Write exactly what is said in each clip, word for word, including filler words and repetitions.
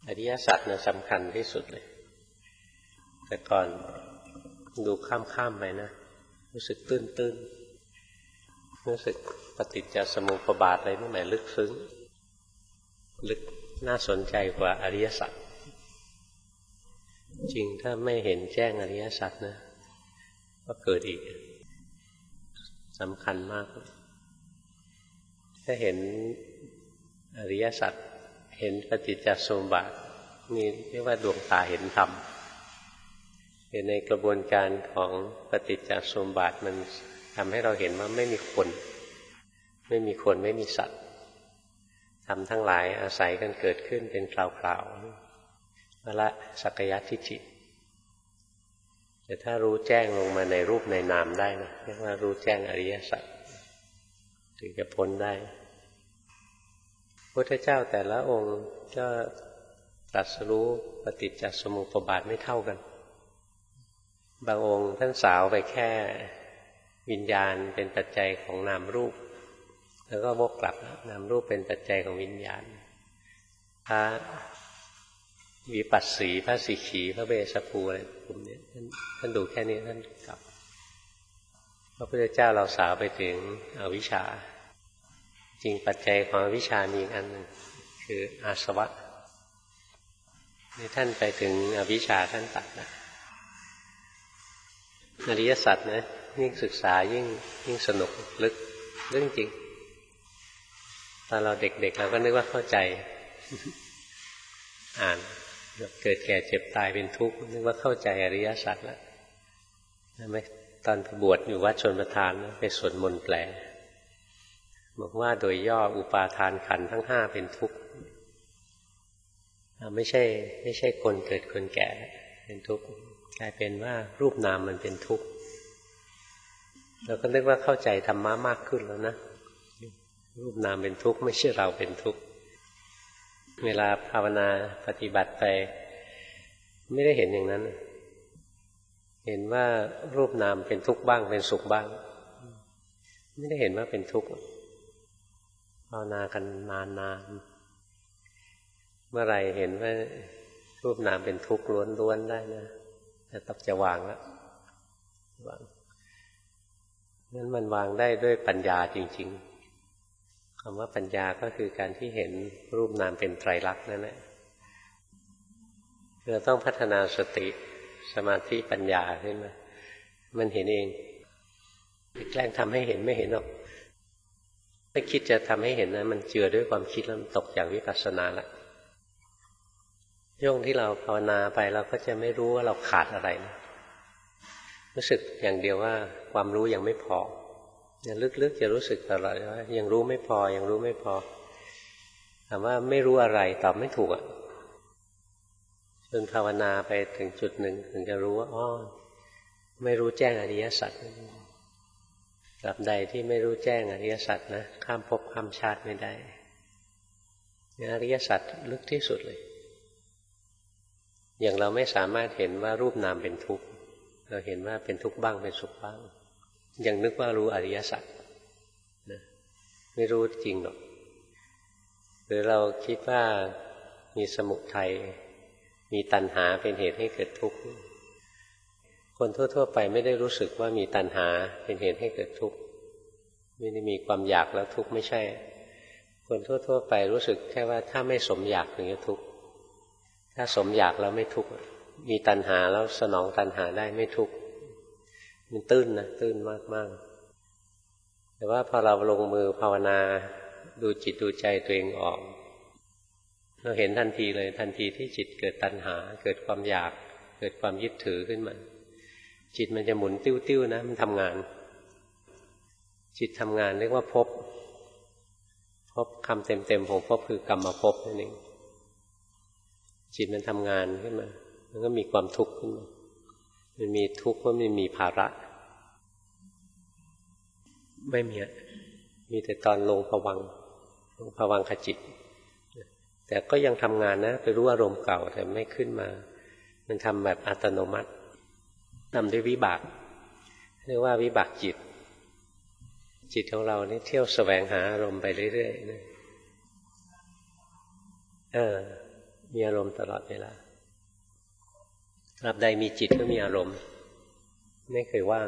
อริยสัจเนี่ยสำคัญที่สุดเลยแต่ก่อนดูข้ามๆไปนะรู้สึกตื้นๆรู้สึกปฏิจจสมุปบาทอะไรนี่แหมลึกซึ้งลึกน่าสนใจกว่าอริยสัจจริงถ้าไม่เห็นแจ้งอริยสัจนะก็เกิดอีกสำคัญมากถ้าเห็นอริยสัจเห็นปฏิจจสมุปบาทนี่เรียกว่าดวงตาเห็นธรรมเห็นในกระบวนการของปฏิจจสมุปบาทมันทำให้เราเห็นว่าไม่มีคนไม่มีคนไม่มีสัตว์ธรรมทั้งหลายอาศัยกันเกิดขึ้นเป็นคราวๆละสักยทิฏฐิแต่ถ้ารู้แจ้งลงมาในรูปในนามได้นะเรียกว่ารู้แจ้งอริยสัจถึงจะพ้นได้พุทธเจ้าแต่ละองค์ก็ตรัสรู้ปฏิจจสมุปบาทไม่เท่ากันบางองค์ท่านสาวไปแค่วิญญาณเป็นปัจจัยของนามรูปแล้วก็วกกลับนามรูปเป็นปัจจัยของวิญญาณพระวิปัสสีพระสิกขีพระเวสสภูอะไรกลุ่มนี้ท่านท่านดูแค่นี้ท่านกลับพระพุทธเจ้าเราสาวไปถึงอวิชชาจริงปัจจัยของอวิชชามีอีกอันหนึ่งคืออาสวะนี่ท่านไปถึงอวิชชาท่านตัดนะอริยสัจนะยิ่งศึกษายิ่งยิ่งสนุกลึกเรื่องจริงตอนเราเด็กๆเราก็นึกว่าเข้าใจอ่านเกิดแก่เจ็บตายเป็นทุกข์นึกว่าเข้าใจอริยสัจแล้วใช่ไหมตอนบวชอยู่วัดชลประทานไปสวดมนต์แปลบอกว่าโดยย่ออุปาทานขันธ์ทั้งห้าเป็นทุกข์ไม่ใช่ไม่ใช่คนเกิดคนแก่เป็นทุกข์กลายเป็นว่ารูปนามมันเป็นทุกข์เราก็นึกว่าเข้าใจธรรมะมากขึ้นแล้วนะรูปนามเป็นทุกข์ไม่ใช่เราเป็นทุกข์เวลาภาวนาปฏิบัติไปไม่ได้เห็นอย่างนั้นเห็นว่ารูปนามเป็นทุกข์บ้างเป็นสุขบ้างไม่ได้เห็นว่าเป็นทุกข์ภาวนากันนานๆเมื่อไหร่เห็นว่ารูปนามเป็นทุกข์ล้วนๆได้นะแต่ต้องจะวางแล้ววางนั้นมันวางได้ด้วยปัญญาจริงๆคำว่าปัญญาก็คือการที่เห็นรูปนามเป็นไตรลักษณ์นั่นแหละเราต้องพัฒนาสติสมาธิปัญญาขึ้นมามันเห็นเองแกล้งทำให้เห็นไม่เห็นหรอกถ้าคิดจะทำให้เห็นนะมันเจือด้วยความคิดแล้วมันตกจากวิปัสสนาละช่วงที่เราภาวนาไปเราก็จะไม่รู้ว่าเราขาดอะไรนะรู้สึกอย่างเดียวว่าความรู้ยังไม่พออย่างลึกๆจะรู้สึกตลอดว่ายังรู้ไม่พอยังรู้ไม่พอถามว่าไม่รู้อะไรตอบไม่ถูกอ่ะจนภาวนาไปถึงจุดหนึ่งถึงจะรู้ว่าอ๋อไม่รู้แจ้งอริยสัจตราบใดที่ไม่รู้แจ้งอริยสัจนะข้ามภพข้ามชาติไม่ได้อริยสัจลึกที่สุดเลยอย่างเราไม่สามารถเห็นว่ารูปนามเป็นทุกข์เราเห็นว่าเป็นทุกข์บ้างเป็นสุขบ้างยังนึกว่ารู้อริยสัจนะไม่รู้จริงหรอกหรือเราคิดว่ามีสมุทัยมีตัณหาเป็นเหตุให้เกิดทุกข์คนทั่วๆไปไม่ได้รู้สึกว่ามีตัณหาเป็นเหตุให้เกิดทุกข์ไม่ได้มีความอยากแล้วทุกข์ไม่ใช่คนทั่วๆไปรู้สึกแค่ว่าถ้าไม่สมอยากถึงจะทุกข์ถ้าสมอยากแล้วไม่ทุกข์มีตัณหาแล้วสนองตัณหาได้ไม่ทุกข์มันตื้นนะตื้นมากๆแต่ว่าพอเราลงมือภาวนาดูจิตดูใจตัวเองออกเราเห็นทันทีเลยทันทีที่จิตเกิดตัณหาเกิดความอยากเกิดความยึดถือขึ้นมาจิตมันจะหมุนติ้วๆนะมันทำงานจิตทำงานเรียกว่าภพภพคำเต็มๆของภพคือกรรมภพนั่นเองจิตมันทำงานขึ้นมามันก็มีความทุกข์ขึ้นมามันมีทุกข์เพราะมันมีภาระไม่มีมีแต่ตอนลงภวังค์ลงภวังคจิตแต่ก็ยังทำงานนะไปรู้อารมณ์เก่าแต่ไม่ขึ้นมามันทำแบบอัตโนมัติทำด้วยวิบากเรียกว่าวิบากจิตจิตของเรานี่เที่ยวแสวงหาอารมณ์ไปเรื่อยๆนะเออมีอารมณ์ตลอดเวลาตราบใดมีจิตก็มีอารมณ์ไม่เคยว่าง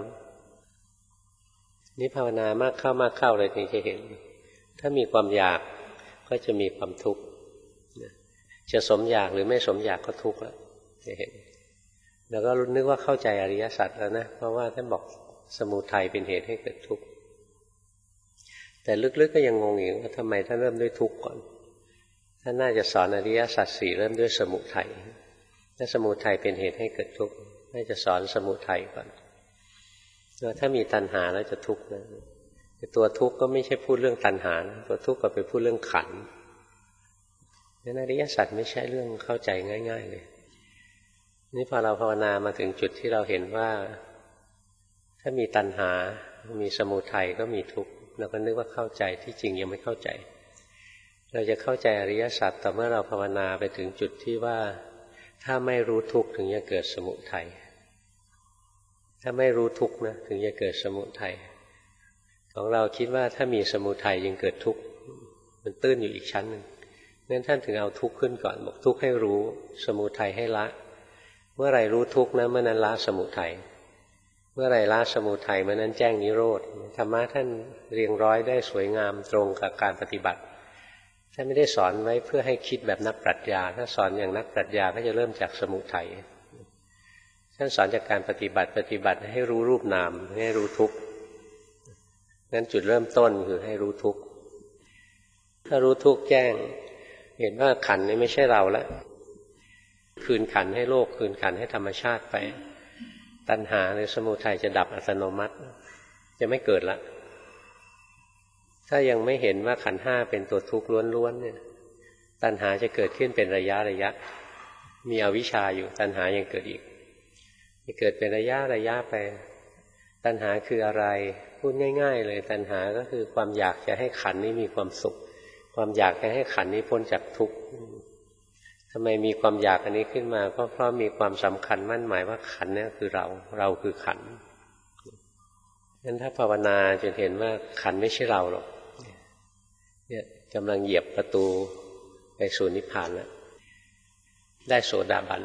นี่ภาวนามากเข้ามากเข้าเลยถึงจะเห็นถ้ามีความอยากก็จะมีความทุกข์จะสมอยากหรือไม่สมอยากก็ทุกข์แล้วจะเห็นแล้วก็นึกว่าเข้าใจอริยสัจแล้วนะเพราะว่าท่านบอกสมุทัยเป็นเหตุให้เกิดทุกข์แต่ลึกๆก็ยังงงอยู่ว่าทำไมท่านเริ่มด้วยทุกข์ก่อนท่านน่าจะสอนอริยสัจสี่เริ่มด้วยสมุทัยถ้าสมุทัยเป็นเหตุให้เกิดทุกข์น่าจะสอนสมุทัยก่อนว่าถ้ามีตัณหาแล้วจะทุกข์นะตัวทุกข์ก็ไม่ใช่พูดเรื่องตัณหานะตัวทุกข์ก็ไปพูดเรื่องขันธ์นั้นอริยสัจไม่ใช่เรื่องเข้าใจง่ายๆเลยนี่พอเราภาวนามาถึงจุดที่เราเห็นว่าถ้ามีตัณหามีสมุทัยก็มีทุกข์เราก็นึกว่าเข้าใจที่จริงยังไม่เข้าใจเราจะเข้าใจอริยสัจต่อเมื่อเราภาวนาไปถึงจุดที่ว่าถ้าไม่รู้ทุกข์ถึงจะเกิดสมุทัยถ้าไม่รู้ทุกข์นะถึงจะเกิดสมุทัยของเราคิดว่าถ้ามีสมุทัยจึงเกิดทุกข์มันตื้นอยู่อีกชั้นหนึ่งงั้นท่านถึงเอาทุกข์ขึ้นก่อนบอกทุกข์ให้รู้สมุทัยให้ละเมื่อไรรู้ทุกข์นะเมื่อนั้นละสมุทัยเมื่อไรละสมุทัยเมื่อนั้นแจ้งนิโรธธรรมะท่านเรียงร้อยได้สวยงามตรงกับการปฏิบัติท่านไม่ได้สอนไว้เพื่อให้คิดแบบนักปรัชญาถ้าสอนอย่างนักปรัชญาก็จะเริ่มจากสมุทัยท่านสอนจากการปฏิบัติปฏิบัติให้รู้รูปนามให้รู้ทุกข์งั้นจุดเริ่มต้นคือให้รู้ทุกข์ถ้ารู้ทุกข์แจ้งเห็นว่าขันธ์นี้ไม่ใช่เราแล้วคืนขันธ์ให้โลกคืนขันธ์ให้ธรรมชาติไปตัณหาหรือสมุทัยจะดับอัตโนมัติจะไม่เกิดละถ้ายังไม่เห็นว่าขันธ์ห้าเป็นตัวทุกข์ล้วนๆเนี่ยตัณหาจะเกิดขึ้นเป็นระยะระยะมีอวิชชาอยู่ตัณหายังเกิดอีกจะเกิดเป็นระยะระยะไปตัณหาคืออะไรพูดง่ายๆเลยตัณหาก็คือความอยากจะให้ขันธ์นี้มีความสุขความอยากจะให้ขันธ์นี้พ้นจากทุกข์ทำไมมีความอยากอันนี้ขึ้นมาก็เพราะมีความสำคัญมั่นหมายว่าขันธ์นี้คือเราเราคือขันธ์งั้นถ้าภาวนาจนเห็นว่าขันธ์ไม่ใช่เราหรอกเนี่ยกำลังเหยียบประตูไปสู่นิพพานแล้วได้โสดาบัน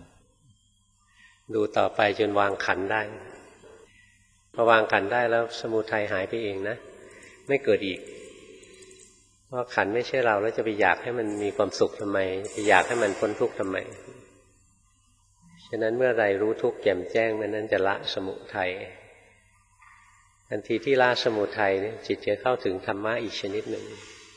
ดูต่อไปจนวางขันธ์ได้พอวางขันธ์ได้แล้วสมุทัยหายไปเองนะไม่เกิดอีกเพราะขันธ์ไม่ใช่เราแล้วจะไปอยากให้มันมีความสุขทำไมไปอยากให้มันพ้นทุกข์ทำไมฉะนั้นเมื่อไรรู้ทุกข์แจ่มแจ้งเมื่อนั้นจะละสมุทัยทันทีที่ละสมุทัยเนี่ยจิตจะเข้าถึงธรรมะอีกชนิดหนึ่ง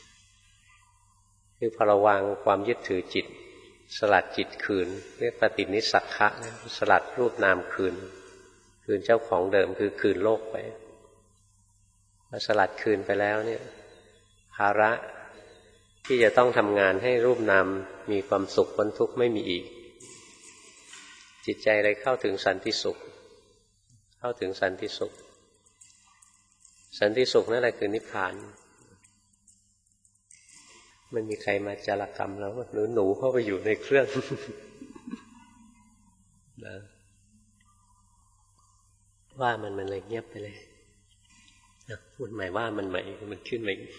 คือพอเราวางความยึดถือจิตสลัดจิตคืนเรียกปฏินิสสักขะสลัดรูปนามคืนคืนเจ้าของเดิมคือคืนโลกไปพอสลัดคืนไปแล้วเนี่ยภาระที่จะต้องทำงานให้รูปนามมีความสุขพ้นทุกข์ไม่มีอีกจิตใจเลยเข้าถึงสันติสุขเข้าถึงสันติสุขสันติสุขนั่นแหละคือนิพพานมันมีใครมาจารกรรมแล้วหรือหนูเข้าไปอยู่ในเครื่องนะว่ามันมันเลยเงียบไปเลยพูดใหม่ว่ามันใหม่มันขึ้นมาอีก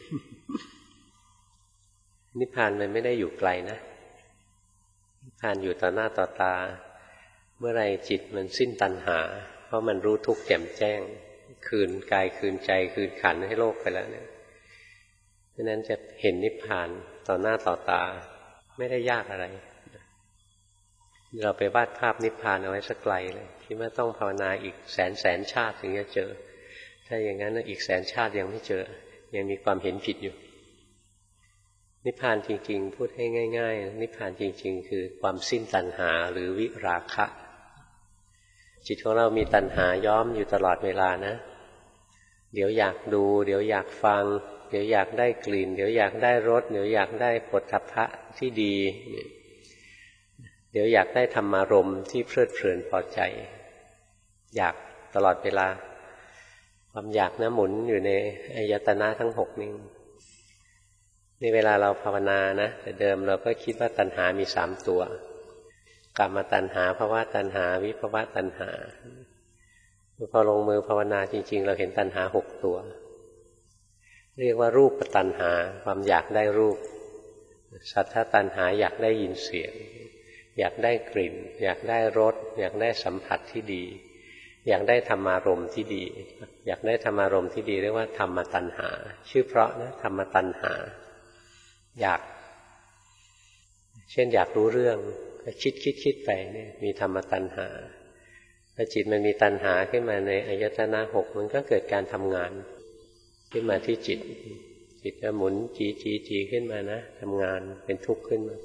นิพพานมันไม่ได้อยู่ไกลนะนิพพานอยู่ต่อหน้าต่อตาเมื่อไรจิตมันสิ้นตัณหาเพราะมันรู้ทุกข์แจ่มแจ้งคืนกายคืนใจคืนขันธ์ให้โลกไปแล้วเนี่ยเพราะนั้นจะเห็นนิพพานต่อหน้าต่อตาไม่ได้ยากอะไรเราไปวาดภาพนิพพานเอาไว้สักไกลเลยคิดว่าต้องภาวนาอีกแสนแสนชาติถึงจะเจอถ้าอย่างนั้นอีกแสนชาติยังไม่เจอยังมีความเห็นผิดอยู่นิพพานจริงๆพูดให้ง่ายๆนิพพานจริงๆคือความสิ้นตัณหาหรือวิราคะจิตของเรามีตัณหาย้อมอยู่ตลอดเวลานะเดี๋ยวอยากดูเดี๋ยวอยากฟังเดี๋ยวอยากได้กลิ่นเดี๋ยวอยากได้รสเดี๋ยวอยากได้โผฏฐัพพะที่ดีเดี๋ยวอยากได้ธรรมารมณ์ที่เพลิดเพลินพอใจอยากตลอดเวลาความอยากนะหมุนอยู่ในอายตนะทั้งหกนี่ในเวลาเราภาวนานะแต่เดิมเราก็คิดว่าตัณหามีสามตัวกามตัณหาภวตัณหาวิภวตัณหาพอลงมือภาวนาจริงๆเราเห็นตัณหาหกตัวเรียกว่ารูปตัณหาความอยากได้รูปสัทธตัณหาอยากได้ยินเสียงอยากได้กลิ่นอยากได้รสอยากได้สัมผัสที่ดีอยากได้ธรรมารมณ์ที่ดีอยากได้ธรรมารมณ์ที่ดีเรียกว่าธรรมตัณหาชื่อเพราะนะธรรมตัณหาอยากเช่นอยากรู้เรื่องก็คิดคิดคิดไปเนี่ยมีธรรมตัณหาพอจิตมันมีตัณหาขึ้นมาในอายตนะหกมันก็เกิดการทำงานขึ้นมาที่จิตจิตจะหมุนจีจีจีขึ้นมานะทำงานเป็นทุกข์ขึ้นมา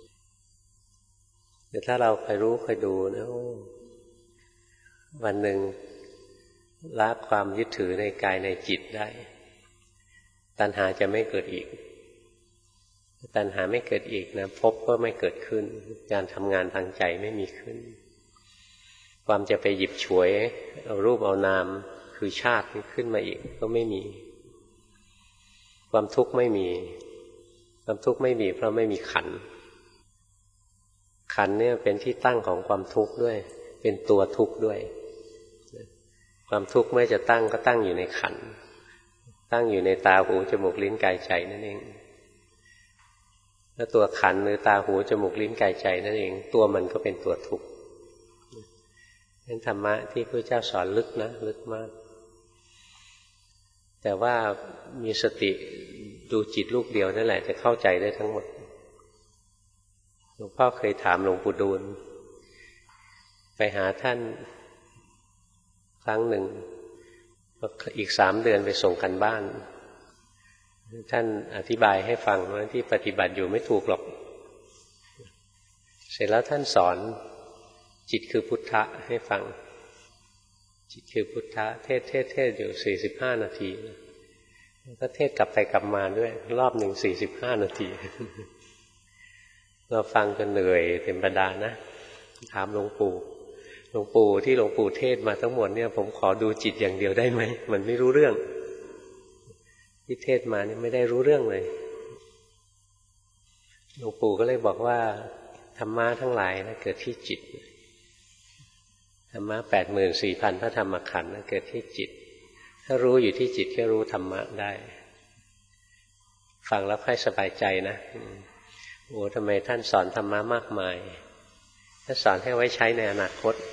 แต่ถ้าเราเคยรู้เคยดูนะวันหนึ่งละความยึดถือในกายในจิตได้ตัณหาจะไม่เกิดอีกตัณหาไม่เกิดอีกนะภพก็ไม่เกิดขึ้นการทำงานทางใจไม่มีขึ้นความจะไปหยิบฉวยเอารูปเอานามคือชาติขึ้นมาอีกก็ไม่มีความทุกข์ไม่มีความทุกข์ไม่มีเพราะไม่มีขันธ์ขันธ์เนี่ยเป็นที่ตั้งของความทุกข์ด้วยเป็นตัวทุกข์ด้วยความทุกข์เมื่อจะตั้งก็ตั้งอยู่ในขันธ์ตั้งอยู่ในตาหูจมูกลิ้นกายใจนั่นเองแล้วตัวขันธ์หรือตาหูจมูกลิ้นกายใจนั่นเองตัวมันก็เป็นตัวทุกข์เป็นธรรมะที่พระเจ้าสอนลึกนะลึกมากแต่ว่ามีสติดูจิตลูกเดียวนั่นแหละจะเข้าใจได้ทั้งหมดหลวงพ่อเคยถามหลวงปู่ดูลไปหาท่านครั้งหนึ่งอีกสามเดือนไปส่งกันบ้านท่านอธิบายให้ฟังว่าที่ปฏิบัติอยู่ไม่ถูกหรอกเสร็จแล้วท่านสอนจิตคือพุทธะให้ฟังจิตคือพุทธะเทศเทศเทศอยู่สี่สิบห้านาทีก็เทศกลับไปกลับมาด้วยรอบหนึ่งสี่สิบห้านาทีเราฟังจนเหนื่อยเต็มประดานะถามหลวงปู่หลวงปู่ที่หลวงปู่เทศมาทั้งหมดเนี่ยผมขอดูจิตอย่างเดียวได้ไหมมันไม่รู้เรื่องที่เทศมานี่ไม่ได้รู้เรื่องเลยหลวงปู่ก็เลยบอกว่าธรรมะทั้งหลายนะเกิดที่จิตธรรมะแปดหมื่นสี่พันพระธรรมขันธ์นะเกิดที่จิตถ้ารู้อยู่ที่จิตก็รู้ธรรมะได้ฟังแล้วค่อยสบายใจนะโอ้ทำไมท่านสอนธรรมะมากมายท่านสอนให้ไว้ใช้ในอนาคต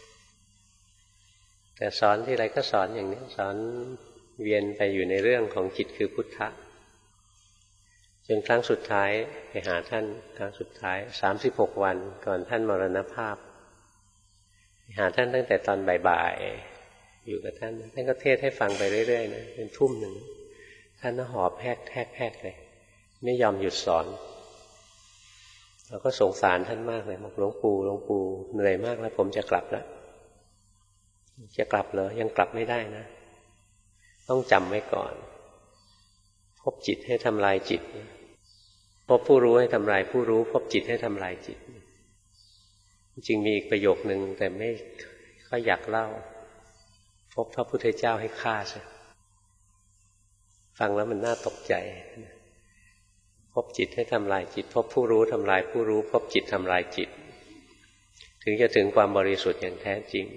แต่สอนที่ไรก็สอนอย่างนี้สอนเวียนไปอยู่ในเรื่องของจิตคือพุทธะจนครั้งสุดท้ายไปหาท่านครั้งสุดท้ายสามสิบหกวันก่อนท่านมรณภาพไปหาท่านตั้งแต่ตอนบ่ายๆอยู่กับท่านท่านก็เทศให้ฟังไปเรื่อยๆนะเป็นทุ่มหนึ่งท่านก็หอบแฮกแฮกแฮกเลยไม่ยอมหยุดสอนเราก็สงสารท่านมากเลยบอกหลวงปู่หลวงปู่เหนื่อยมากแล้วผมจะกลับแล้วจะกลับเหรอยังกลับไม่ได้นะต้องจำไว้ก่อนพบจิตให้ทำลายจิตพบผู้รู้ให้ทำลายผู้รู้พบจิตให้ทำลายจิตจริงมีอีกประโยคนึงแต่ไม่ค่อยอยากเล่าพบพระพุทธเจ้าให้ฆ่าใช่ฟังแล้วมันน่าตกใจพบจิตให้ทำลายจิตพบผู้รู้ทำลายผู้รู้พบจิตทำลายจิตถึงจะถึงความบริสุทธิ์อย่างแท้จริง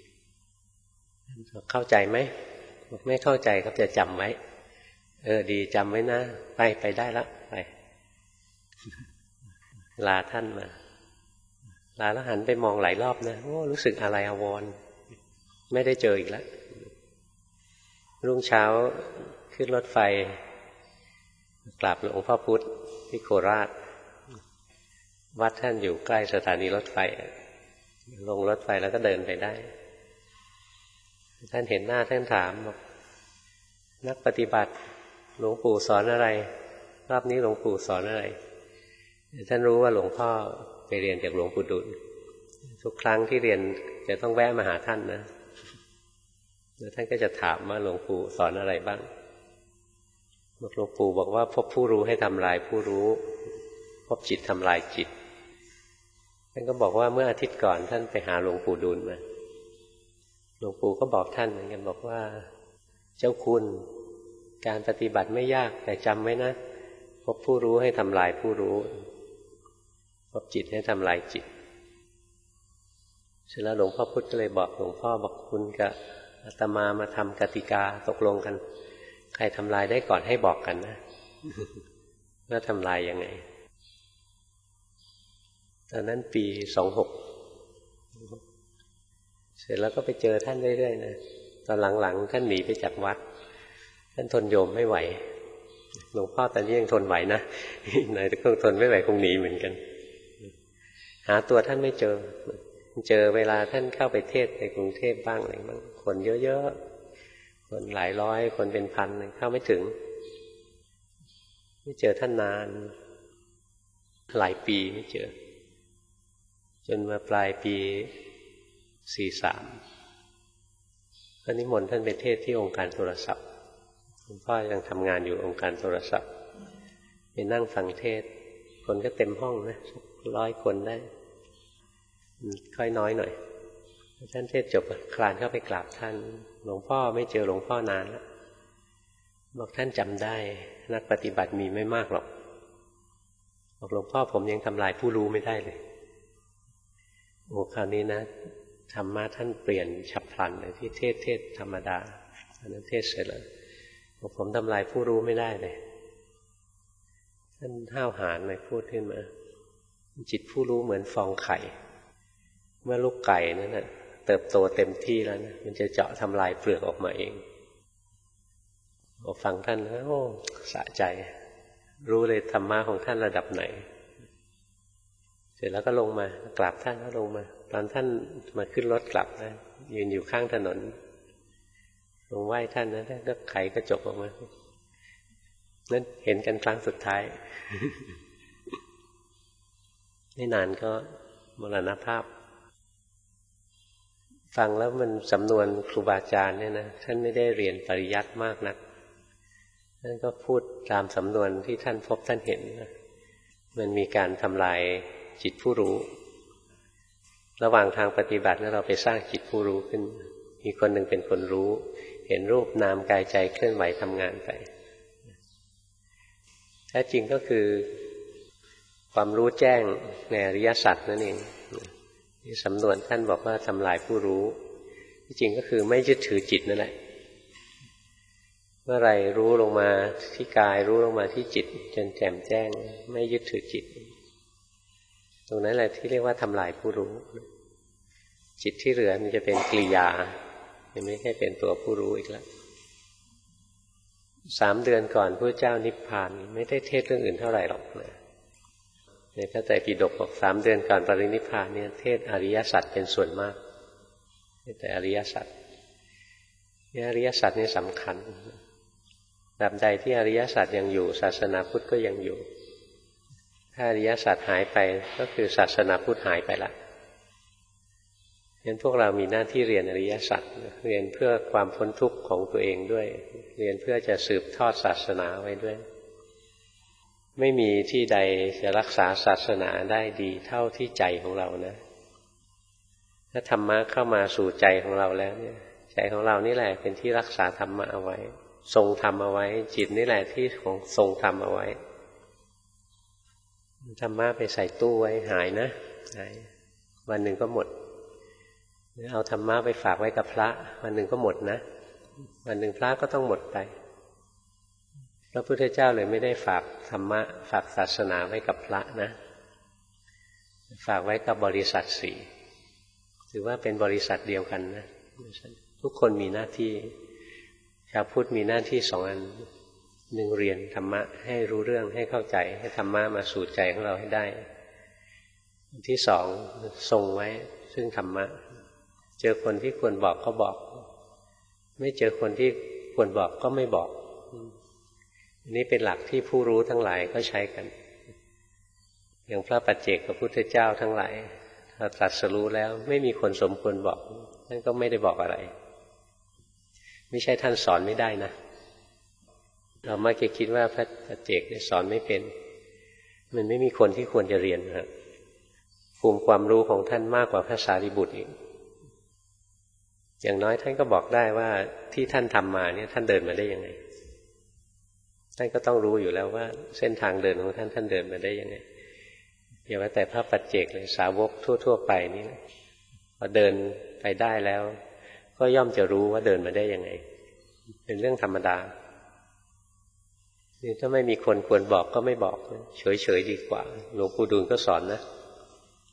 เข้าใจไหมไม่เข้าใจครับจะจำไว้เออดีจำไว้นะไปไปได้ละไปลาท่านมาลาแล้วหันไปมองหลายรอบนะโอ้รู้สึกอะไรอาวรณ์ไม่ได้เจออีกแล้วรุ่งเช้าขึ้นรถไฟกราบหลวงพ่อพุธที่โคราชวัดท่านอยู่ใกล้สถานีรถไฟลงรถไฟแล้วก็เดินไปได้ท่านเห็นหน้าท่านถามบอกนักปฏิบัติหลวงปู่สอนอะไรรอบนี้หลวงปู่สอนอะไรท่านรู้ว่าหลวงพ่อไปเรียนจากหลวงปู่ดุลทุกครั้งที่เรียนจะต้องแวะมาหาท่านนะแล้วท่านก็จะถามว่าหลวงปู่สอนอะไรบ้างหลวงปู่บอกว่าพบผู้รู้ให้ทำลายผู้รู้พบจิตทำลายจิตท่านก็บอกว่าเมื่ออาทิตย์ก่อนท่านไปหาหลวงปู่ดูลมาหลวงปู่ก็บอกท่านเหมือนกันบอกว่าเจ้าคุณการปฏิบัติไม่ยากแต่จำไว้นะพบผู้รู้ให้ทำลายผู้รู้พบจิตให้ทำลายจิตเสร็จแล้วหลวงพ่อพุธก็เลยบอกหลวงพ่อบอกคุณกับอาตมามาทำกติกาตกลงกันใครทำลายได้ก่อนให้บอกกันนะว่าทำลายยังไงตอนนั้นปีสองหกเสร็จแล้วก็ไปเจอท่านเรื่อยๆนะตอนหลังๆท่านหนีไปจากวัดท่านทนโยมไม่ไหวหลวงพ่อตอนนี้ยังทนไหวนะไหนแต่คงทนไม่ไหวคงหนีเหมือนกันหาตัวท่านไม่เจอเจอเวลาท่านเข้าไปเทศในกรุงเทพบ้างอะไรบ้างคนเยอะๆคนหลายร้อยคนเป็นพันเข้าไม่ถึงไม่เจอท่านนานหลายปีไม่เจอจนมาปลายปีสี่สามก็นิมนต์ท่านไปเทศที่องค์การโทรศัพท์หลวงพ่อยังทำงานอยู่องค์การโทรศัพท์ไปนั่งฟังเทศคนก็เต็มห้องนะร้อยคนได้ค่อยน้อยหน่อยท่านเทศจบคลานเข้าไปกราบท่านหลวงพ่อไม่เจอหลวงพ่อนานแล้วบอกท่านจำได้นักปฏิบัติมีไม่มากหรอกบอกหลวงพ่อผมยังทำลายผู้รู้ไม่ได้เลยโอ้คราวนี้นะธรรมะท่านเปลี่ยนฉับพลันเลยที่เทศเทศธรรมดาตอนนั้นเทศเสร็จแล้วบอกผมทำลายผู้รู้ไม่ได้เลยท่านห้าวหาญเลยพูดขึ้นมาจิตผู้รู้เหมือนฟองไข่เมื่อลูกไก่นั่นนะเติบโตเต็มที่แล้วนะมันจะเจาะทำลายเปลือกออกมาเองพอฟังท่านแล้วโอ้สะใจรู้เลยธรรมะของท่านระดับไหนเสร็จแล้วก็ลงมากราบท่านแล้วลงมาตอนท่านมาขึ้นรถกลับนะยืนอยู่ข้างถนนลงไหว้ท่านนะท่านก็ไขกระจกออกมานั้นเห็นกันครั้งสุดท้าย ไม่นานก็มรณภาพฟังแล้วมันสำนวนครูบาอาจารย์เนี่ยนะท่านไม่ได้เรียนปริยัติมากนักท่านก็พูดตามสำนวนที่ท่านพบท่านเห็นนะมันมีการทำลายจิตผู้รู้ระหว่างทางปฏิบัติแล้วเราไปสร้างจิตผู้รู้ขึ้นมีคนหนึ่งเป็นคนรู้เห็นรูปนามกายใจเคลื่อนไหวทำงานไปแท้จริงก็คือความรู้แจ้งในอริยสัจนั่นเองที่สำนวนท่านบอกว่าทำลายผู้รู้ที่จริงก็คือไม่ยึดถือจิตนั่นแหละเมื่อไรรู้ลงมาที่กายรู้ลงมาที่จิตจนแจ่มแจ้งไม่ยึดถือจิตตรงนั้นแหละที่เรียกว่าทำลายผู้รู้จิตที่เหลือมันจะเป็นกิริยาไม่ใช่เป็นตัวผู้รู้อีกแล้วสามเดือนก่อนพระเจ้านิพพานไม่ได้เทศเรื่องอื่นเท่าไหร่หรอกนะในพระไตรปิฎกบอกสามเดือนก่อนปรินิพพานเนี่ยเทศอริยสัจเป็นส่วนมากแต่อริยสัจเนี่ยอริยสัจนี่สำคัญตราบใดที่อริยสัจยังอยู่ศาสนาพุทธก็ยังอยู่ถ้าอริยสัจหายไปก็คือศาสนาพุทธหายไปละฉะนั้นพวกเรามีหน้าที่เรียนอริยสัจเรียนเพื่อความพ้นทุกข์ของตัวเองด้วยเรียนเพื่อจะสืบทอดศาสนาไว้ด้วยไม่มีที่ใดจะรักษาศาสนาได้ดีเท่าที่ใจของเรานะถ้าธรรมะเข้ามาสู่ใจของเราแล้วเนี่ยใจของเรานี่แหละเป็นที่รักษาธรรมะเอาไว้ทรงธรรมเอาไว้จิตนี่แหละที่ของทรงธรรมเอาไว้ธรรมะไปใส่ตู้ไว้หายนะหายวันหนึ่งก็หมดเอาธรรมะไปฝากไว้กับพระวันหนึ่งก็หมดนะวันหนึ่งพระก็ต้องหมดไปพระพุทธเจ้าเลยไม่ได้ฝากธรรมะฝากศาสนาไว้กับพระนะฝากไว้กับบริษัทสี่ถือว่าเป็นบริษัทเดียวกันนะทุกคนมีหน้าที่ชาวพุทธมีหน้าที่สองอันหนึ่งเรียนธรรมะให้รู้เรื่องให้เข้าใจให้ธรรมะมาสู่ใจของเราให้ได้ที่สองทรงไว้ซึ่งธรรมะเจอคนที่ควรบอกก็บอกไม่เจอคนที่ควรบอกก็ไม่บอกอันนี้เป็นหลักที่ผู้รู้ทั้งหลายก็ใช้กันอย่างพระปัจเจกพระพุทธเจ้าทั้งหลายถ้าตรัสรู้แล้วไม่มีคนสมควรบอกท่านก็ไม่ได้บอกอะไรไม่ใช่ท่านสอนไม่ได้นะเรามักจะคิดว่าพระปัจเจกสอนไม่เป็นมันไม่มีคนที่ควรจะเรียนครับภูมิความรู้ของท่านมากกว่าพระสารีบุตรอีกอย่างน้อยท่านก็บอกได้ว่าที่ท่านทำมาเนี่ยท่านเดินมาได้ยังไงท่านก็ต้องรู้อยู่แล้วว่าเส้นทางเดินของท่านท่านเดินมาได้ยังไงอย่าว่าแต่พระปัจเจกเลยสาวกทั่วๆไปนี่พอเดินไปได้แล้วก็ย่อมจะรู้ว่าเดินมาได้ยังไงเป็นเรื่องธรรมดานี่ถ้าไม่มีคนควรบอกก็ไม่บอกเฉยๆดีกว่าหลวงปู่ดูลก็สอนนะ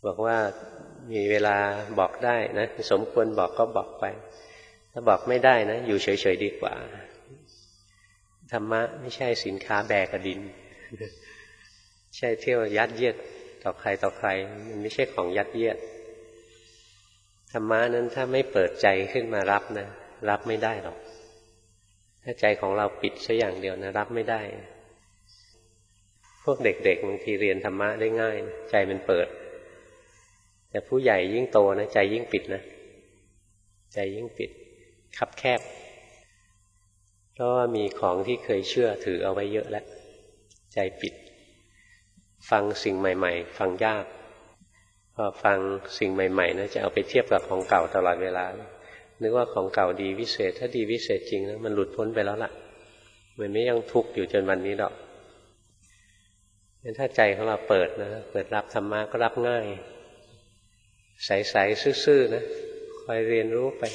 บอกว่ามีเวลาบอกได้นะสมควรบอกก็บอกไปถ้าบอกไม่ได้นะอยู่เฉยๆดีกว่าธรรมะไม่ใช่สินค้าแบกกระดินใช่เที่ยวยัดเยียดต่อใครต่อใครมันไม่ใช่ของยัดเยียดธรรมะนั้นถ้าไม่เปิดใจขึ้นมารับนะรับไม่ได้หรอกถ้าใจของเราปิดซะอย่างเดียวนะรับไม่ได้พวกเด็กๆบางทีเรียนธรรมะได้ง่ายใจมันเปิดแต่ผู้ใหญ่ยิ่งโตนะใจยิ่งปิดนะใจยิ่งปิดคับแคบเพราะว่ามีของที่เคยเชื่อถือเอาไว้เยอะแล้วใจปิดฟังสิ่งใหม่ๆฟังยากพอฟังสิ่งใหม่ๆนะจะเอาไปเทียบกับของเก่าตลอดเวลานึกว่าของเก่าดีวิเศษถ้าดีวิเศษจริงนะมันหลุดพ้นไปแล้วล่ะมันไม่ยังทุกข์อยู่จนวันนี้หรอกงั้นถ้าใจของเราเปิดนะเปิดรับธรรมะก็รับง่ายใสๆซื่อๆนะคอยเรียนรู้ไป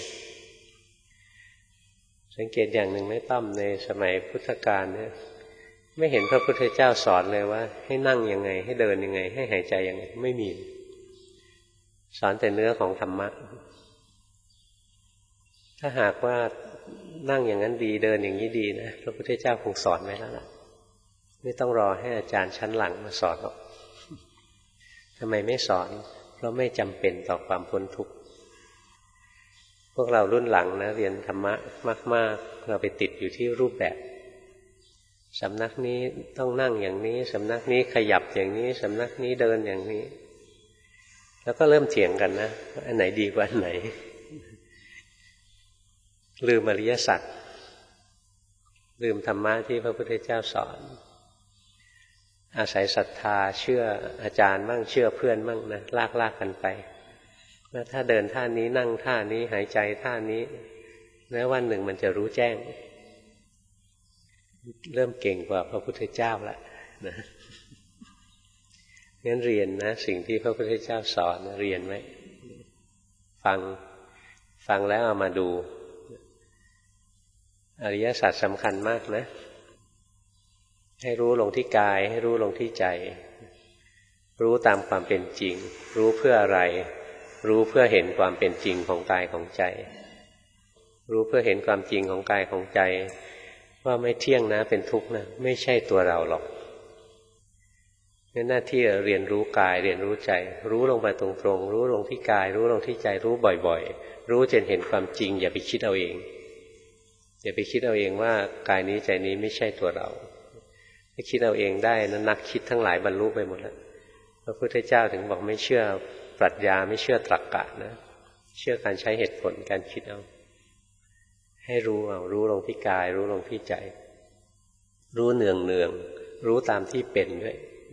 สังเกตอย่างหนึ่งไหมตั้มในสมัยพุทธกาลเนี่ยไม่เห็นพระพุทธเจ้าสอนเลยว่าให้นั่งยังไงให้เดินยังไงให้หายใจยังไงไม่มีสอนแต่เนื้อของธรรมะถ้าหากว่านั่งอย่างนั้นดีเดินอย่างนี้ดีนะพระพุทธเจ้าคงสอนไว้แล้วล่ะไม่ต้องรอให้อาจารย์ชั้นหลังมาสอนหรอกทำไมไม่สอนเพราะไม่จำเป็นต่อความพ้นทุกข์พวกเรารุ่นหลังนะเรียนธรรมะมากๆเราไปติดอยู่ที่รูปแบบสำนักนี้ต้องนั่งอย่างนี้สำนักนี้ขยับอย่างนี้สำนักนี้เดินอย่างนี้แล้วก็เริ่มเถียงกันนะว่าอันไหนดีกว่าอันไหนลืมอริยสัจลืมธรรมะที่พระพุทธเจ้าสอนอาศัยศรัทธาเชื่ออาจารย์มั่งเชื่อเพื่อนมั่งนะลากลากกันไปแล้วถ้าเดินท่านี้นั่งท่านี้หายใจท่านี้แล้ววันหนึ่งมันจะรู้แจ้งเริ่มเก่งกว่าพระพุทธเจ้าละนะงั้นเรียนนะสิ่งที่พระพุทธเจ้าสอนเรียนไว้ฟังฟังแล้วเอามาดูอริยสัจสำคัญมากนะให้รู้ลงที่กายให้รู้ลงที่ใจรู้ตามความเป็นจริงรู้เพื่ออะไรรู้เพื่อเห็นความเป็นจริงของกายของใจรู้เพื่อเห็นความจริงของกายของใจว่าไม่เที่ยงนะเป็นทุกข์นะไม่ใช่ตัวเราหรอกงั้นหน้าที่เรียนรู้กายเรียนรู้ใจรู้ลงไปตรงๆรู้ลงที่กายรู้ลงที่ใจรู้บ่อยๆรู้จนเห็นความจริงอย่าไปคิดเอาเองอย่าไปคิดเอาเองว่ากายนี้ใจนี้ไม่ใช่ตัวเราถ้าคิดเอาเองได้นั้นนักคิดทั้งหลายบรรลุไปหมดแล้วพระพุทธเจ้าถึงบอกไม่เชื่อปรัชญาไม่เชื่อตรรกะนะเชื่อการใช้เหตุผลการคิดเอาให้รู้เอารู้ลงที่กายรู้ลงที่ใจรู้เนืองเนืองรู้ตามที่เป็นด้วย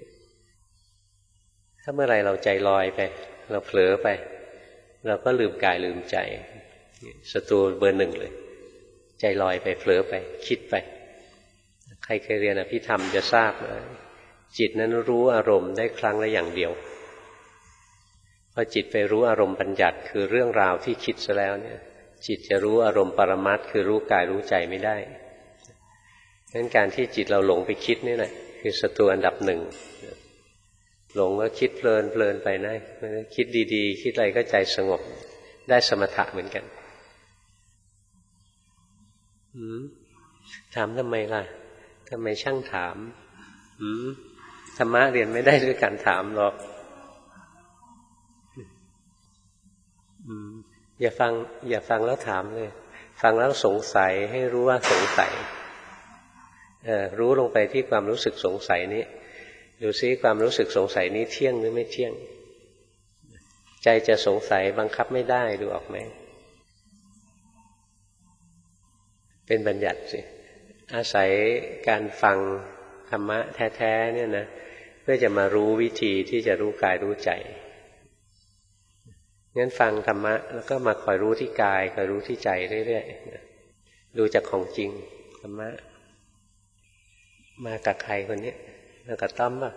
ถ้าเมื่อไรเราใจลอยไปเราเผลอไปเราก็ลืมกายลืมใจศัตรูเบอร์หนึ่งเลยใจลอยไปเผลอไปคิดไปใครเคยเรียนอภิธรรมจะทราบนะจิตนั้นรู้อารมณ์ได้ครั้งละอย่างเดียวพอจิตไปรู้อารมณ์บัญญัติคือเรื่องราวที่คิดซะแล้วเนี่ยจิตจะรู้อารมณ์ปรมัตถ์คือรู้กายรู้ใจไม่ได้งั้นการที่จิตเราหลงไปคิดนี่แหละคือศัตรูอันดับหนึ่งหลงแล้วคิดเพลินเพลินไปนะคิดดีๆคิดอะไรก็ใจสงบได้สมถะเหมือนกันถามทำไมล่ะทำไมช่างถามธรรมะเรียนไม่ได้ด้วยการถามหรอกอย่าฟังอย่าฟังแล้วถามเลยฟังแล้วสงสัยให้รู้ว่าสงสัยเออรู้ลงไปที่ความรู้สึกสงสัยนี้ดูซิความรู้สึกสงสัยนี้เที่ยงหรือไม่เที่ยงใจจะสงสัยบังคับไม่ได้ดูออกไหมเป็นบัญญัติสิอาศัยการฟังธรรมะแท้ๆเนี่ยนะเพื่อจะมารู้วิธีที่จะรู้กายรู้ใจงั้นฟังธรรมะแล้วก็มาคอยรู้ที่กายคอยรู้ที่ใจเรื่อยๆดูจากของจริงธรรมะมากับใครคนนี้มากับต้อมป่ะ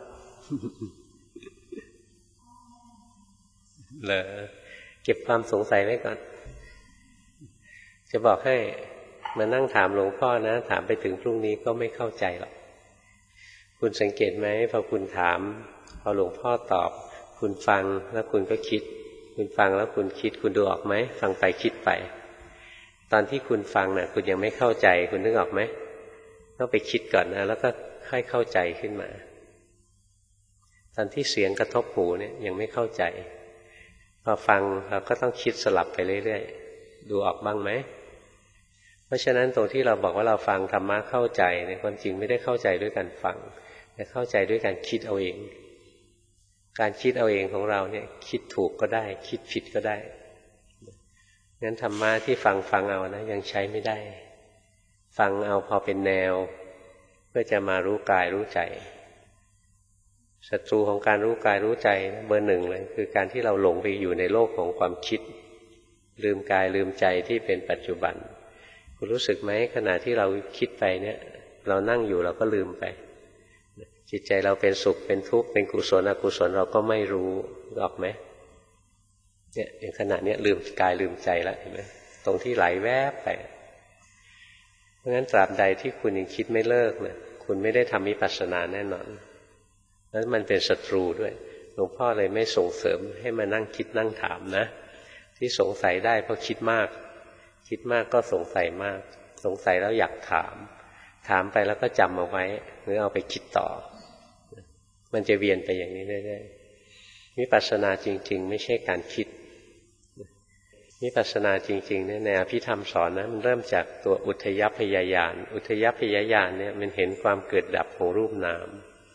เหรอเก็บความสงสัยไว้ก่อนจะบอกให้มานั่งถามหลวงพ่อนะถามไปถึงพรุ่งนี้ก็ไม่เข้าใจหรอกคุณสังเกตไหมพอคุณถามพอหลวงพ่อตอบคุณฟังแล้วคุณก็คิดคุณฟังแล้วคุณคิดคุณดูออกไหมฟังไปคิดไปตอนที่คุณฟังน่ะคุณยังไม่เข้าใจคุณนึกออกไหมต้องไปคิดก่อนนะแล้วก็ค่อยเข้าใจขึ้นมาตอนที่เสียงกระทบหูเนี่ยยังไม่เข้าใจพอฟังเราก็ต้องคิดสลับไปเรื่อยๆดูออกบ้างไหมเพราะฉะนั้นตรงที่เราบอกว่าเราฟังธรรมะเข้าใจในความจริงไม่ได้เข้าใจด้วยการฟังแต่เข้าใจด้วยการคิดเอาเองการคิดเอาเองของเราเนี่ยคิดถูกก็ได้คิดผิดก็ได้งั้นธรรมะที่ฟังฟังเอานะยังใช้ไม่ได้ฟังเอาพอเป็นแนวเพื่อจะมารู้กายรู้ใจศัตรูของการรู้กายรู้ใจเบอร์หนึ่งเลยคือการที่เราหลงไปอยู่ในโลกของความคิดลืมกายลืมใจที่เป็นปัจจุบันคุณรู้สึกไหมขณะที่เราคิดไปเนี่ยเรานั่งอยู่เราก็ลืมไปจิตใจเราเป็นสุขเป็นทุกข์เป็นกุศลอกุศลเราก็ไม่รู้ออกไหมเนี่ยอย่างขณะเนี้ยลืมกายลืมใจแล้วเห็นไหมตรงที่ไหลแวบไปเพราะงั้นตราบใดที่คุณยังคิดไม่เลิกเนี่ยคุณไม่ได้ทำวิปัสสนาแน่นอนแล้วมันเป็นศัตรูด้วยหลวงพ่อเลยไม่ส่งเสริมให้มานั่งคิดนั่งถามนะที่สงสัยได้เพราะคิดมากคิดมากก็สงสัยมากสงสัยแล้วอยากถามถามไปแล้วก็จำเอาไว้หรือเอาไปคิดต่อมันจะเวียนไปอย่างนี้เรื่อยๆวิปัสสนาจริงๆไม่ใช่การคิดวิปัสสนาจริงๆเนี่ยในอภิธรรมสอนนะมันเริ่มจากตัวอุทยพยญาณอุทยพยญาณเนี่ยมันเห็นความเกิดดับของรูปนาม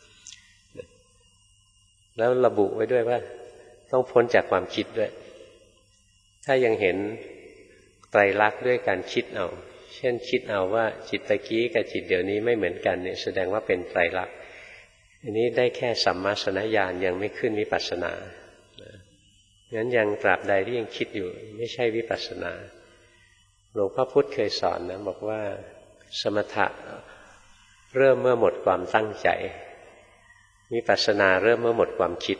แล้วระบุไว้ด้วยว่าต้องพ้นจากความคิดด้วยถ้ายังเห็นไตรลักษณ์ด้วยการคิดเอาเช่นคิดเอาว่าจิตตะกี้กับจิตเดี๋ยวนี้ไม่เหมือนกันเนี่ยแสดงว่าเป็นไตรลักษณ์อันนี้ได้แค่สัมมาสนญาณยังไม่ขึ้นวิปัสสนางั้นยังตราบใดที่ยังคิดอยู่ไม่ใช่วิปัสสนาหลวงพ่อพุธเคยสอนนะบอกว่าสมถะเริ่มเมื่อหมดความตั้งใจวิปัสสนาเริ่มเมื่อหมดความคิด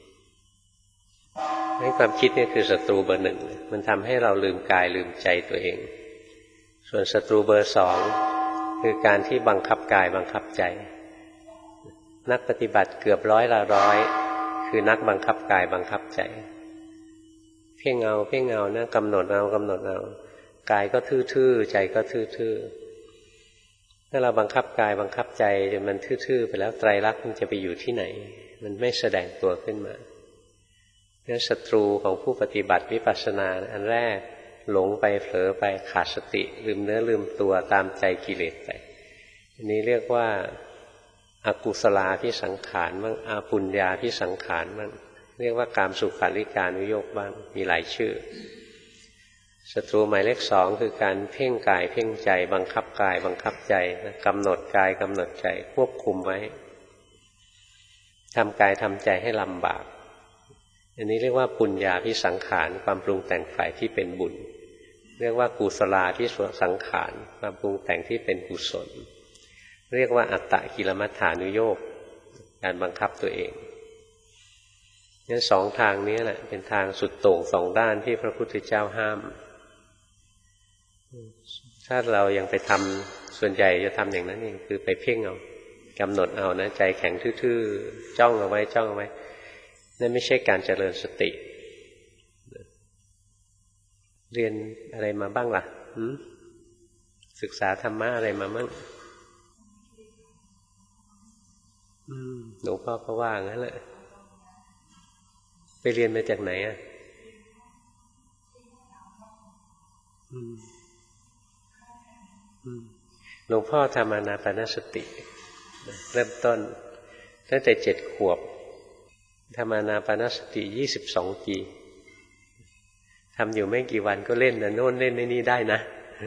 ให้ความคิดนี่คือศัตรูเบอร์หนึ่งมันทำให้เราลืมกายลืมใจตัวเองส่วนศัตรูเบอร์สองคือการที่บังคับกายบังคับใจนักปฏิบัติเกือบร้อยละร้อยคือนักบังคับกายบังคับใจเพ่งเอาเพ่งเอานะกำหนดเอากำหนดเอากายก็ทื่อๆใจก็ทื่อๆถ้าเราบังคับกายบังคับใจจนมันทื่อๆไปแล้วไตรลักษณ์มันจะไปอยู่ที่ไหนมันไม่แสดงตัวขึ้นมาเนี่ยศัตรูของผู้ปฏิบัติวิปัสสนาอันแรกหลงไปเผลอไปขาดสติลืมเนื้อลืมตัวตามใจกิเลสไปอันนี้เรียกว่าอกุศลาภิสังขารบ้างอาปุญญาภิสังขารบ้างเรียกว่ากามสุขาริการุโยคบ้างมีหลายชื่อศัตรูหมายเลขสองคือการเพ่งกายเพ่งใจบังคับกายบังคับใจกำหนดกายกำหนดใจควบคุมไว้ทำกายทำใจให้ลำบากอันนี้เรียกว่าปุญญาภิสังขารความปรุงแต่งฝ่ายที่เป็นบุญเรียกว่ากุศลาภิสังขารความปรุงแต่งที่เป็นกุศลเรียกว่าอัตตกิลมัฏฐานุโยคการบังคับตัวเองงั้นสองทางนี้แหละเป็นทางสุดโต่งสองด้านที่พระพุทธเจ้าห้ามถ้าเรายังไปทำส่วนใหญ่จะทำอย่างนั้นเองคือไปเพ่งเอากำหนดเอานะใจแข็งทื่อๆจ้องเอาไว้จ้องเอาไว้นั่นไม่ใช่การเจริญสติเรียนอะไรมาบ้างล่ะศึกษาธรรมะอะไรมาบ้างหลวงพ่อก็ว่างั้นแหละไปเรียนมาจากไหนอ่ะหลวงพ่อทำอานาปานสติเริ่มต้นตั้งแต่เจ็ดขวบทำอานาปานสติยี่สิบสองปีทำอยู่ไม่กี่วันก็เล่นนะโน่นเล่นนี่ได้นะ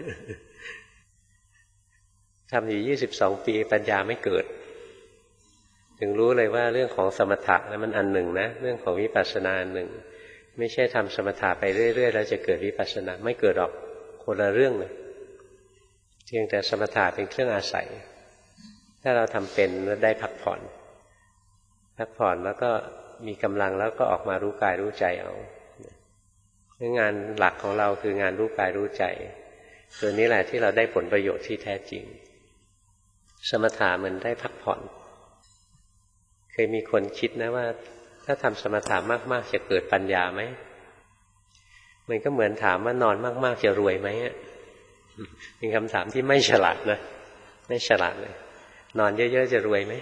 ทำอยู่ยี่สิบสองปีปัญญาไม่เกิดถึงรู้เลยว่าเรื่องของสมถะนั้นมันอันหนึ่งนะเรื่องของวิปัสสนาอันหนึ่งไม่ใช่ทำสมถะไปเรื่อยๆแล้วจะเกิดวิปัสสนาไม่เกิดหรอกคนละเรื่องเลยเพียงแต่สมถะเป็นเครื่องอาศัยถ้าเราทำเป็นแล้วได้พักผ่อนพักผ่อนแล้วก็มีกำลังแล้วก็ออกมารู้กายรู้ใจเอางานหลักของเราคืองานรู้กายรู้ใจตัวนี้แหละที่เราได้ผลประโยชน์ที่แท้จริงสมถะมันได้พักผ่อนเคยมีคนคิดนะว่าถ้าทำสมถะมากๆจะเกิดปัญญาไหมมันก็เหมือนถามว่านอนมากๆจะรวยไหมเป็นคำถามที่ไม่ฉลาดนะไม่ฉลาดเลยนอนเยอะๆจะรวยไหม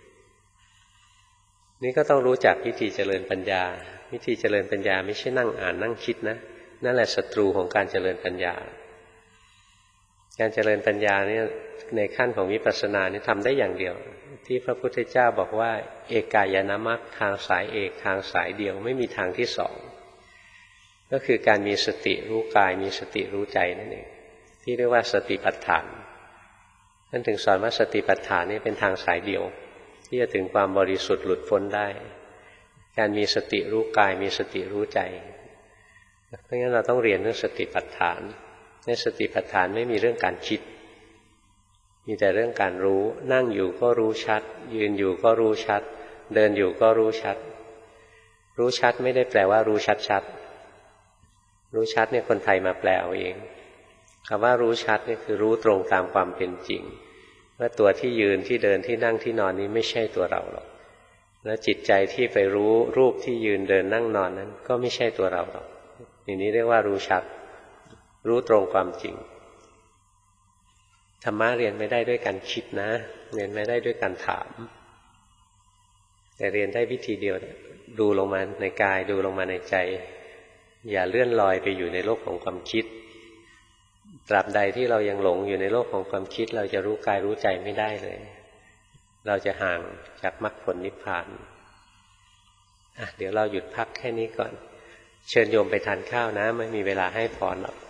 นี่ก็ต้องรู้จักวิธีเจริญปัญญาวิธีเจริญปัญญาไม่ใช่นั่งอ่านนั่งคิดนะนั่นแหละศัตรูของการเจริญปัญญาการเจริญปัญญาเนี่ยในขั้นของวิปัสสนานี่ทำได้อย่างเดียวที่พระพุทธเจ้าบอกว่าเอกายนมรรคทางสายเอกทางสายเดียวไม่มีทางที่สองก็คือการมีสติรู้กายมีสติรู้ใจนั่นเองที่เรียกว่าสติปัฏฐานท่านถึงสอนว่าสติปัฏฐานนี่เป็นทางสายเดียวที่จะถึงความบริสุทธิ์หลุดพ้นได้การมีสติรู้กายมีสติรู้ใจเพราะงั้นเราต้องเรียนเรื่องสติปัฏฐานในสติปัฏฐานไม่มีเรื่องการคิดมีแต่เรื่องการรู้นั่งอยู่ก็รู้ชัดยืนอยู่ก็รู้ชัดเดินอยู่ก็รู้ชัดรู้ชัดไม่ได้แปลว่ารู้ชัดชัดรู้ชัดเนี่ยคนไทยมาแปลเอาเองคำว่ารู้ชัดนี่คือรู้ตรงตามความเป็นจริงว่าตัวที่ยืนที่เดินที่นั่งที่นอนนี้ไม่ใช่ตัวเราหรอกและจิตใจที่ไปรู้รูปที่ยืนเดินนั่งนอนนั้นก็ไม่ใช่ตัวเราหรอกอย่างนี้เรียกว่ารู้ชัดรู้ตรงความจริงธรรมะเรียนไม่ได้ด้วยการคิดนะเรียนไม่ได้ด้วยการถามแต่เรียนได้วิธีเดียวดูลงมาในกายดูลงมาในใจอย่าเลื่อนลอยไปอยู่ในโลกของความคิดตราบใดที่เรายังหลงอยู่ในโลกของความคิดเราจะรู้กายรู้ใจไม่ได้เลยเราจะห่างจากมรรคผลนิพพานอ่ะเดี๋ยวเราหยุดพักแค่นี้ก่อนเชิญโยมไปทานข้าวนะไม่มีเวลาให้พรหรอก